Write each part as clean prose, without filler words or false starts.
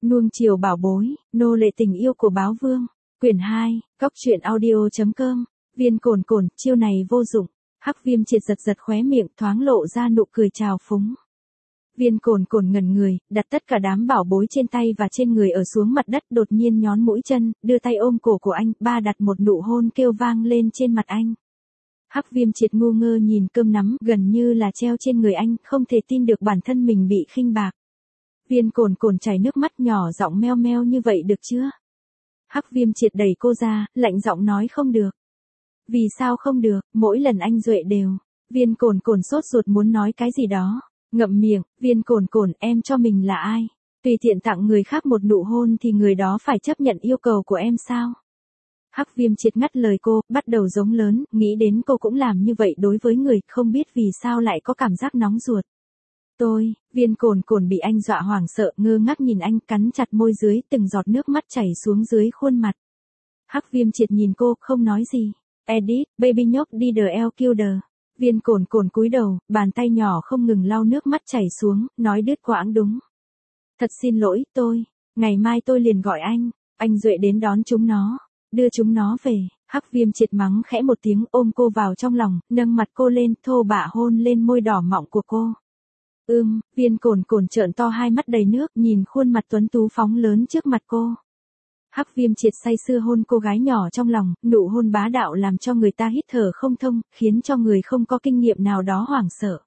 Nuông chiều bảo bối, nô lệ tình yêu của báo vương. Quyển 2, Cóc truyện audio.com. Viên cồn cồn, chiêu này vô dụng. Hắc Viêm Triệt giật giật khóe miệng, thoáng lộ ra nụ cười trào phúng. Viên cồn cồn ngẩn người, đặt tất cả đám bảo bối trên tay và trên người ở xuống mặt đất, đột nhiên nhón mũi chân, đưa tay ôm cổ của anh, đặt một nụ hôn kêu vang lên trên mặt anh. Hắc Viêm Triệt ngu ngơ nhìn cơm nắm gần như là treo trên người anh, không thể tin được bản thân mình bị khinh bạc. Viên cồn cồn chảy nước mắt, nhỏ giọng meo meo, như vậy được chưa? Hắc Viêm Triệt đẩy cô ra, lạnh giọng nói không được. Vì sao không được, mỗi lần anh duệ đều. Viên cồn cồn sốt ruột muốn nói cái gì đó. Ngậm miệng, viên cồn cồn, em cho mình là ai? Tùy tiện tặng người khác một nụ hôn thì người đó phải chấp nhận yêu cầu của em sao? Hắc Viêm Triệt ngắt lời cô, bắt đầu giống lớn, nghĩ đến cô cũng làm như vậy đối với người, không biết vì sao lại có cảm giác nóng ruột. Viên cồn cồn bị anh dọa hoảng sợ, ngơ ngác nhìn anh, cắn chặt môi dưới, từng giọt nước mắt chảy xuống dưới khuôn mặt. Hắc Viêm Triệt nhìn cô, không nói gì. Edit, baby nhóc đi the L killer. Viên cồn cồn cúi đầu, bàn tay nhỏ không ngừng lau nước mắt chảy xuống, nói đứt quãng đúng. Thật xin lỗi, ngày mai tôi liền gọi anh Duệ đến đón chúng nó, đưa chúng nó về. Hắc Viêm Triệt mắng khẽ một tiếng, ôm cô vào trong lòng, nâng mặt cô lên, thô bạo hôn lên môi đỏ mọng của cô. Viên cồn cồn trợn to hai mắt đầy nước, nhìn khuôn mặt tuấn tú phóng lớn trước mặt cô. Hắc Viêm Triệt say sưa hôn cô gái nhỏ trong lòng, nụ hôn bá đạo làm cho người ta hít thở không thông, khiến cho người không có kinh nghiệm nào đó hoảng sợ.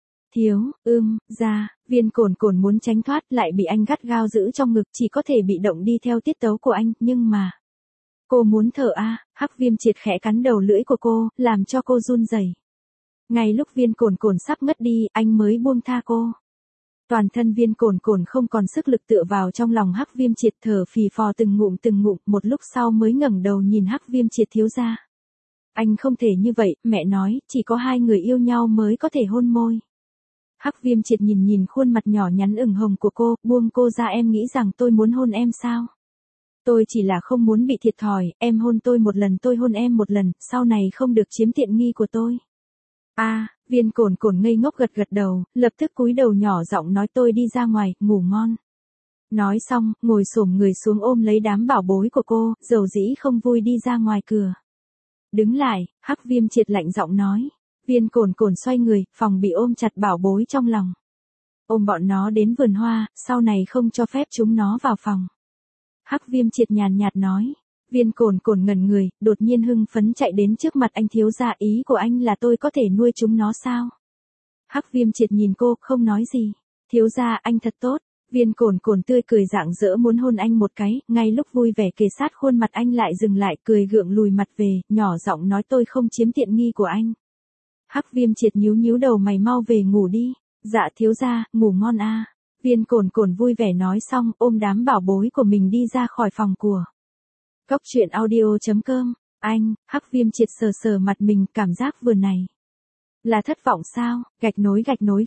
Viên cồn cồn muốn tránh thoát, lại bị anh gắt gao giữ trong ngực, chỉ có thể bị động đi theo tiết tấu của anh, nhưng mà... Cô muốn thở Hắc Viêm Triệt khẽ cắn đầu lưỡi của cô, làm cho cô run rẩy. Ngay lúc viên cồn cồn sắp ngất đi, anh mới buông tha cô. Toàn thân viên cồn cồn không còn sức lực tựa vào trong lòng Hắc Viêm Triệt, thở phì phò từng ngụm, một lúc sau mới ngẩng đầu nhìn Hắc Viêm Triệt thiếu gia. Anh không thể như vậy, mẹ nói, chỉ có hai người yêu nhau mới có thể hôn môi. Hắc Viêm Triệt nhìn khuôn mặt nhỏ nhắn ửng hồng của cô, buông cô ra. Em nghĩ rằng tôi muốn hôn em sao? Tôi chỉ là không muốn bị thiệt thòi, em hôn tôi một lần, tôi hôn em một lần, sau này không được chiếm tiện nghi của tôi. Viên cồn cồn ngây ngốc gật đầu, lập tức cúi đầu nhỏ giọng nói tôi đi ra ngoài, ngủ ngon. Nói xong, ngồi xổm người xuống ôm lấy đám bảo bối của cô, dầu dĩ không vui đi ra ngoài cửa. Đứng lại, Hắc Viêm Triệt lạnh giọng nói. Viên cồn cồn xoay người, phòng bị ôm chặt bảo bối trong lòng. Ôm bọn nó đến vườn hoa, sau này không cho phép chúng nó vào phòng. Hắc Viêm Triệt nhàn nhạt nói. Viên cồn cồn ngẩn người, đột nhiên hưng phấn chạy đến trước mặt anh thiếu gia, ý của anh là tôi có thể nuôi chúng nó sao? Hắc Viêm Triệt nhìn cô, không nói gì. Thiếu gia, anh thật tốt. Viên cồn cồn tươi cười rạng rỡ muốn hôn anh một cái, ngay lúc vui vẻ kề sát khuôn mặt anh lại dừng lại, cười gượng lùi mặt về, nhỏ giọng nói tôi không chiếm tiện nghi của anh. Hắc Viêm Triệt nhíu đầu mày, mau về ngủ đi. Dạ thiếu gia, ngủ ngon Viên cồn cồn vui vẻ nói xong, ôm đám bảo bối của mình đi ra khỏi phòng của. Cóc truyện audio.com. Hắc Viêm Triệt sờ mặt mình, cảm giác vừa này là thất vọng sao? Gạch nối.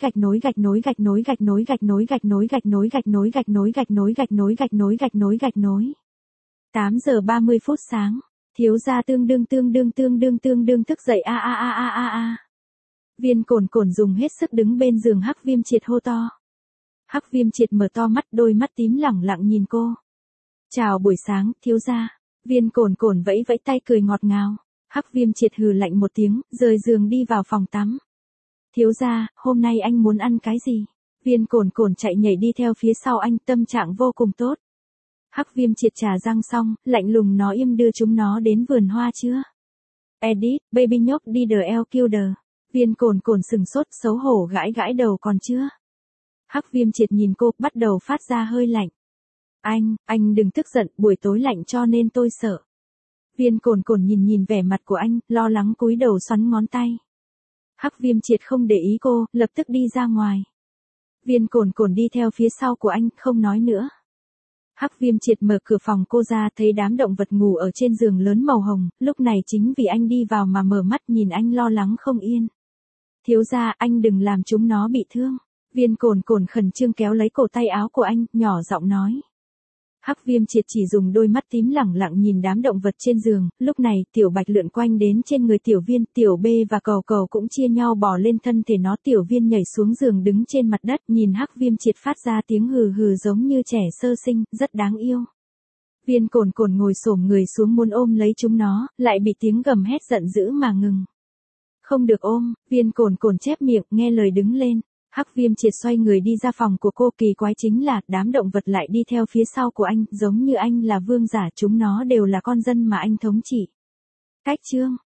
8 giờ 30 phút sáng. Thiếu gia tương đương thức dậy Viên cồn cồn dùng hết sức đứng bên giường Hắc Viêm Triệt hô to. Hắc Viêm Triệt mở to mắt, đôi mắt tím lẳng lặng nhìn cô. Chào buổi sáng, thiếu gia. Viên cồn cồn vẫy tay cười ngọt ngào. Hắc Viêm Triệt hừ lạnh một tiếng, rời giường đi vào phòng tắm. Thiếu gia, hôm nay anh muốn ăn cái gì? Viên cồn cồn chạy nhảy đi theo phía sau anh, tâm trạng vô cùng tốt. Hắc Viêm Triệt trà răng xong, lạnh lùng nói im đưa chúng nó đến vườn hoa chưa? Edit, baby nhóc đi the L killer. Viên cồn cồn sừng sốt, xấu hổ gãi đầu, còn chưa? Hắc Viêm Triệt nhìn cô, bắt đầu phát ra hơi lạnh. Anh đừng tức giận, buổi tối lạnh cho nên tôi sợ. Viên cồn cồn nhìn vẻ mặt của anh, lo lắng cúi đầu xoắn ngón tay. Hắc Viêm Triệt không để ý cô, lập tức đi ra ngoài. Viên cồn cồn đi theo phía sau của anh, không nói nữa. Hắc Viêm Triệt mở cửa phòng cô ra, thấy đám động vật ngủ ở trên giường lớn màu hồng, lúc này chính vì anh đi vào mà mở mắt nhìn anh lo lắng không yên. Thiếu gia, anh đừng làm chúng nó bị thương. Viên cồn cồn khẩn trương kéo lấy cổ tay áo của anh, nhỏ giọng nói. Hắc Viêm Triệt chỉ dùng đôi mắt tím lẳng lặng nhìn đám động vật trên giường, lúc này Tiểu Bạch lượn quanh đến trên người Tiểu Viên, Tiểu B và Cầu Cầu cũng chia nhau bò lên thân thể nó. Tiểu Viên nhảy xuống giường đứng trên mặt đất, nhìn Hắc Viêm Triệt phát ra tiếng hừ hừ giống như trẻ sơ sinh, rất đáng yêu. Viên Cồn Cồn ngồi xổm người xuống muốn ôm lấy chúng nó, lại bị tiếng gầm hét giận dữ mà ngừng. Không được ôm, Viên Cồn Cồn chép miệng, nghe lời đứng lên. Hắc Viêm Triệt xoay người đi ra phòng của cô, kỳ quái chính là đám động vật lại đi theo phía sau của anh, giống như anh là vương giả, chúng nó đều là con dân mà anh thống trị. Cách chương